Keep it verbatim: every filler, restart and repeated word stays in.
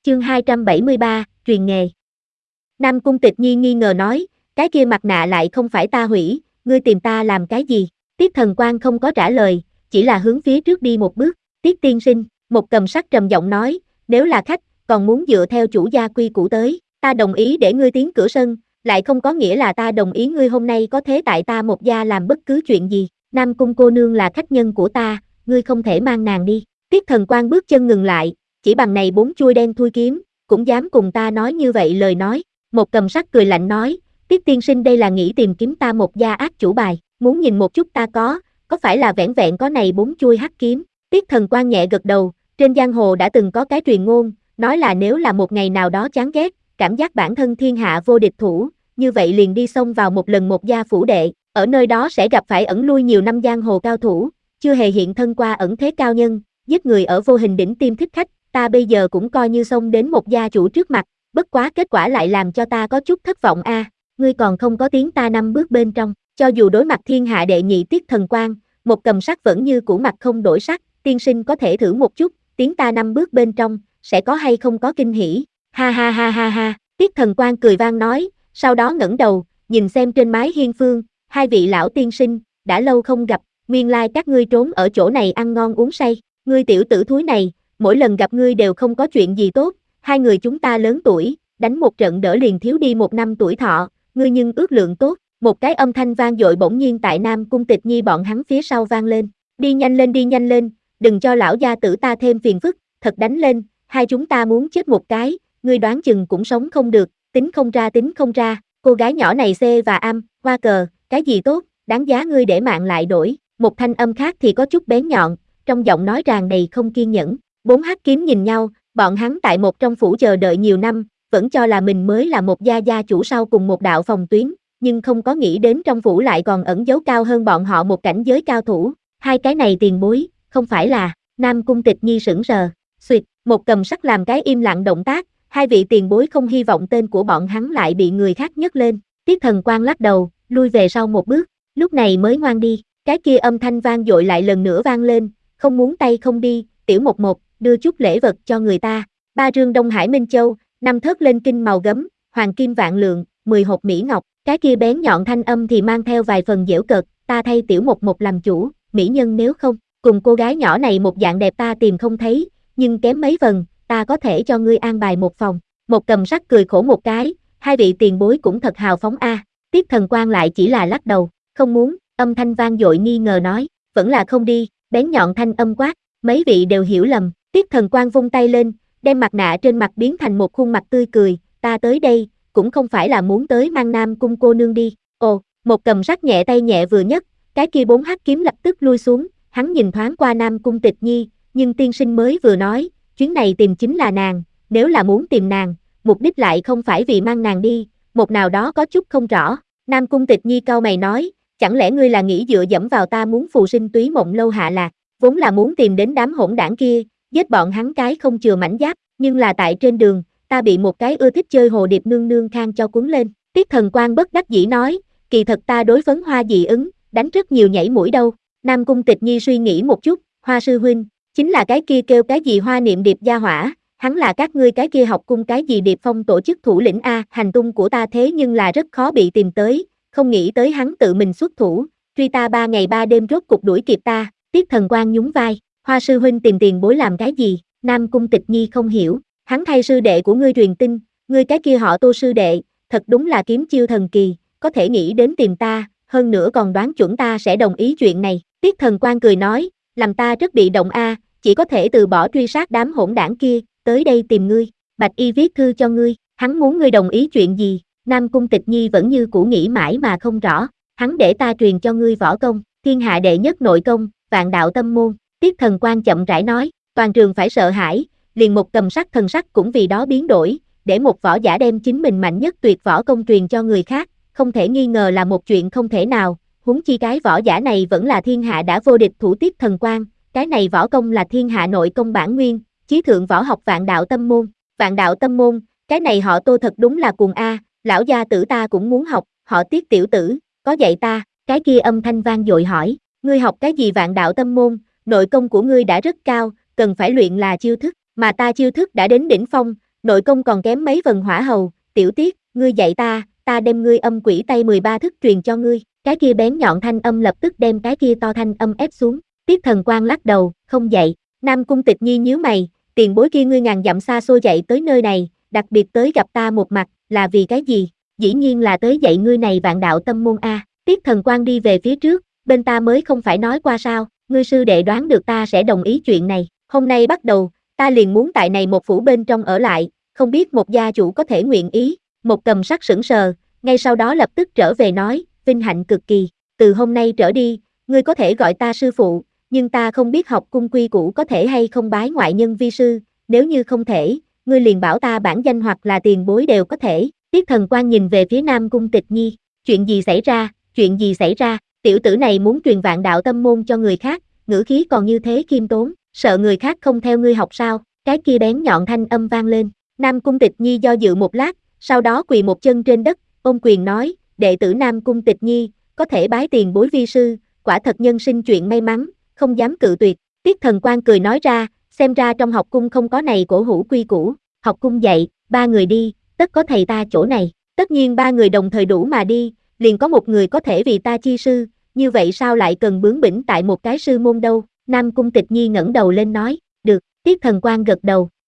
Chương hai trăm bảy mươi ba, truyền nghề. Nam Cung Tịch Nhi nghi ngờ nói, cái kia mặt nạ lại không phải ta hủy, ngươi tìm ta làm cái gì? Tiết Thần Quang không có trả lời, chỉ là hướng phía trước đi một bước. Tiết tiên sinh, một cầm sắc trầm giọng nói, nếu là khách, còn muốn dựa theo chủ gia quy củ tới, ta đồng ý để ngươi tiến cửa sân, lại không có nghĩa là ta đồng ý ngươi hôm nay có thế tại ta một gia làm bất cứ chuyện gì. Nam Cung cô nương là khách nhân của ta, ngươi không thể mang nàng đi. Tiết Thần Quang bước chân ngừng lại, chỉ bằng này bốn chuôi đen thui kiếm, cũng dám cùng ta nói như vậy lời nói. Một cầm sắc cười lạnh nói, Tiết tiên sinh đây là nghĩ tìm kiếm ta một gia ác chủ bài, muốn nhìn một chút ta có, có phải là vẻn vẹn có này bốn chuôi hắc kiếm. Tiết Thần Quang nhẹ gật đầu, trên giang hồ đã từng có cái truyền ngôn, nói là nếu là một ngày nào đó chán ghét, cảm giác bản thân thiên hạ vô địch thủ, như vậy liền đi xông vào một lần một gia phủ đệ, ở nơi đó sẽ gặp phải ẩn lui nhiều năm giang hồ cao thủ, chưa hề hiện thân qua ẩn thế cao nhân, giết người ở vô hình đỉnh tim thích khách, ta bây giờ cũng coi như xông đến một gia chủ trước mặt, bất quá kết quả lại làm cho ta có chút thất vọng a, à, ngươi còn không có tiến ta năm bước bên trong, cho dù đối mặt thiên hạ đệ nhị Tiết Thần Quang, một cầm sắc vẫn như cũ mặt không đổi sắc, tiên sinh có thể thử một chút, tiến ta năm bước bên trong, sẽ có hay không có kinh hỉ, ha ha ha ha ha, Tiết Thần Quang cười vang nói, sau đó ngẩng đầu, nhìn xem trên mái hiên phương, hai vị lão tiên sinh, đã lâu không gặp, nguyên lai các ngươi trốn ở chỗ này ăn ngon uống say, ngươi tiểu tử thúi này, mỗi lần gặp ngươi đều không có chuyện gì tốt, hai người chúng ta lớn tuổi, đánh một trận đỡ liền thiếu đi một năm tuổi thọ, ngươi nhưng ước lượng tốt, một cái âm thanh vang dội bỗng nhiên tại Nam Cung Tịch Nhi bọn hắn phía sau vang lên, đi nhanh lên đi nhanh lên, đừng cho lão gia tử ta thêm phiền phức, thật đánh lên, hai chúng ta muốn chết một cái, ngươi đoán chừng cũng sống không được, tính không ra tính không ra, cô gái nhỏ này C và am, hoa cờ, cái gì tốt, đáng giá ngươi để mạng lại đổi, một thanh âm khác thì có chút bén nhọn, trong giọng nói tràn đầy không kiên nhẫn, bốn hắc kiếm nhìn nhau, bọn hắn tại một trong phủ chờ đợi nhiều năm, vẫn cho là mình mới là một gia gia chủ sau cùng một đạo phòng tuyến, nhưng không có nghĩ đến trong phủ lại còn ẩn giấu cao hơn bọn họ một cảnh giới cao thủ, hai cái này tiền bối, không phải là, Nam Cung Tịch Nhi sững sờ, xuyệt, một cầm sắc làm cái im lặng động tác, hai vị tiền bối không hy vọng tên của bọn hắn lại bị người khác nhấc lên, Tiết Thần Quang lắc đầu, lui về sau một bước, lúc này mới ngoan đi, cái kia âm thanh vang dội lại lần nữa vang lên, không muốn tay không đi, tiểu một một, đưa chút lễ vật cho người ta, ba rương Đông Hải Minh Châu, năm thớt lên kinh màu gấm, hoàng kim vạn lượng, mười hộp mỹ ngọc, cái kia bén nhọn thanh âm thì mang theo vài phần giễu cợt, ta thay tiểu một một làm chủ, mỹ nhân nếu không, cùng cô gái nhỏ này một dạng đẹp ta tìm không thấy, nhưng kém mấy phần, ta có thể cho ngươi an bài một phòng, một cầm sắc cười khổ một cái, hai vị tiền bối cũng thật hào phóng a, à. Tiết Thần Quang lại chỉ là lắc đầu, không muốn, âm thanh vang dội nghi ngờ nói, vẫn là không đi, bén nhọn thanh âm quát, mấy vị đều hiểu lầm, Tiết Thần Quang vung tay lên, đem mặt nạ trên mặt biến thành một khuôn mặt tươi cười, ta tới đây, cũng không phải là muốn tới mang Nam Cung cô nương đi, ồ, một cầm sắc nhẹ tay nhẹ vừa nhất, cái kia bốn hắc kiếm lập tức lui xuống, hắn nhìn thoáng qua Nam Cung Tịch Nhi, nhưng tiên sinh mới vừa nói, chuyến này tìm chính là nàng, nếu là muốn tìm nàng, mục đích lại không phải vì mang nàng đi, một nào đó có chút không rõ, Nam Cung Tịch Nhi cau mày nói, chẳng lẽ ngươi là nghĩ dựa dẫm vào ta muốn phù sinh túy mộng lâu hạ lạc, vốn là muốn tìm đến đám hỗn đảng kia, giết bọn hắn cái không chừa mảnh giáp, nhưng là tại trên đường, ta bị một cái ưa thích chơi hồ điệp nương nương khang cho cuốn lên, Tiết Thần Quang bất đắc dĩ nói, kỳ thật ta đối phấn hoa dị ứng, đánh rất nhiều nhảy mũi đâu, Nam Cung Tịch Nhi suy nghĩ một chút, Hoa sư huynh, chính là cái kia kêu cái gì Hoa Niệm Điệp gia hỏa, hắn là các ngươi cái kia học cung cái gì Điệp Phong tổ chức thủ lĩnh a, hành tung của ta thế nhưng là rất khó bị tìm tới, không nghĩ tới hắn tự mình xuất thủ, truy ta ba ngày ba đêm rốt cục đuổi kịp ta, Tiết Thần Quang nhún vai, Hoa sư huynh tìm tiền bối làm cái gì, Nam Cung Tịch Nhi không hiểu, hắn thay sư đệ của ngươi truyền tin, ngươi cái kia họ Tô sư đệ, thật đúng là kiếm chiêu thần kỳ, có thể nghĩ đến tìm ta, hơn nữa còn đoán chuẩn ta sẽ đồng ý chuyện này, Tiết Thần Quang cười nói, làm ta rất bị động a, chỉ có thể từ bỏ truy sát đám hỗn đảng kia, tới đây tìm ngươi, Bạch Y viết thư cho ngươi, hắn muốn ngươi đồng ý chuyện gì, Nam Cung Tịch Nhi vẫn như cũ nghĩ mãi mà không rõ, hắn để ta truyền cho ngươi võ công, thiên hạ đệ nhất nội công, vạn đạo tâm môn, Tiết Thần Quang chậm rãi nói, toàn trường phải sợ hãi, liền một cầm sắc thần sắc cũng vì đó biến đổi, để một võ giả đem chính mình mạnh nhất tuyệt võ công truyền cho người khác, không thể nghi ngờ là một chuyện không thể nào, huống chi cái võ giả này vẫn là thiên hạ đã vô địch thủ Tiết Thần Quang, cái này võ công là thiên hạ nội công bản nguyên, chí thượng võ học vạn đạo tâm môn, vạn đạo tâm môn, cái này họ Tô thật đúng là cuồng a, lão gia tử ta cũng muốn học, họ Tiết tiểu tử, có dạy ta, cái kia âm thanh vang dội hỏi, ngươi học cái gì vạn đạo tâm môn, nội công của ngươi đã rất cao, cần phải luyện là chiêu thức, mà ta chiêu thức đã đến đỉnh phong, nội công còn kém mấy vần hỏa hầu, tiểu tiết, ngươi dạy ta, ta đem ngươi âm quỷ tay mười ba thức truyền cho ngươi, cái kia bén nhọn thanh âm lập tức đem cái kia to thanh âm ép xuống, Tiết Thần Quang lắc đầu, không dạy, Nam Cung Tịch Nhi nhíu mày, tiền bối kia ngươi ngàn dặm xa xôi chạy tới nơi này, đặc biệt tới gặp ta một mặt, là vì cái gì? Dĩ nhiên là tới dạy ngươi này vạn đạo tâm môn a. Tiết Thần Quang đi về phía trước, bên ta mới không phải nói qua sao, ngươi sư đệ đoán được ta sẽ đồng ý chuyện này, hôm nay bắt đầu, ta liền muốn tại này một phủ bên trong ở lại, không biết một gia chủ có thể nguyện ý, một cầm sắc sững sờ, ngay sau đó lập tức trở về nói, vinh hạnh cực kỳ, từ hôm nay trở đi, ngươi có thể gọi ta sư phụ, nhưng ta không biết học cung quy củ có thể hay không bái ngoại nhân vi sư, nếu như không thể, ngươi liền bảo ta bản danh hoặc là tiền bối đều có thể. Tiết Thần Quang nhìn về phía Nam Cung Tịch Nhi, chuyện gì xảy ra, chuyện gì xảy ra, tiểu tử này muốn truyền vạn đạo tâm môn cho người khác, ngữ khí còn như thế khiêm tốn, sợ người khác không theo ngươi học sao, cái kia bén nhọn thanh âm vang lên, Nam Cung Tịch Nhi do dự một lát, sau đó quỳ một chân trên đất, ôm quyền nói, đệ tử Nam Cung Tịch Nhi, có thể bái tiền bối vi sư, quả thật nhân sinh chuyện may mắn, không dám cự tuyệt, Tiết Thần Quang cười nói ra, xem ra trong học cung không có này cổ hủ quy củ, học cung dạy, ba người đi, tất có thầy ta chỗ này, tất nhiên ba người đồng thời đủ mà đi, liền có một người có thể vì ta chi sư, như vậy sao lại cần bướng bỉnh tại một cái sư môn đâu, Nam Cung Tịch Nhi ngẩng đầu lên nói, được, Tiết Thần Quang gật đầu,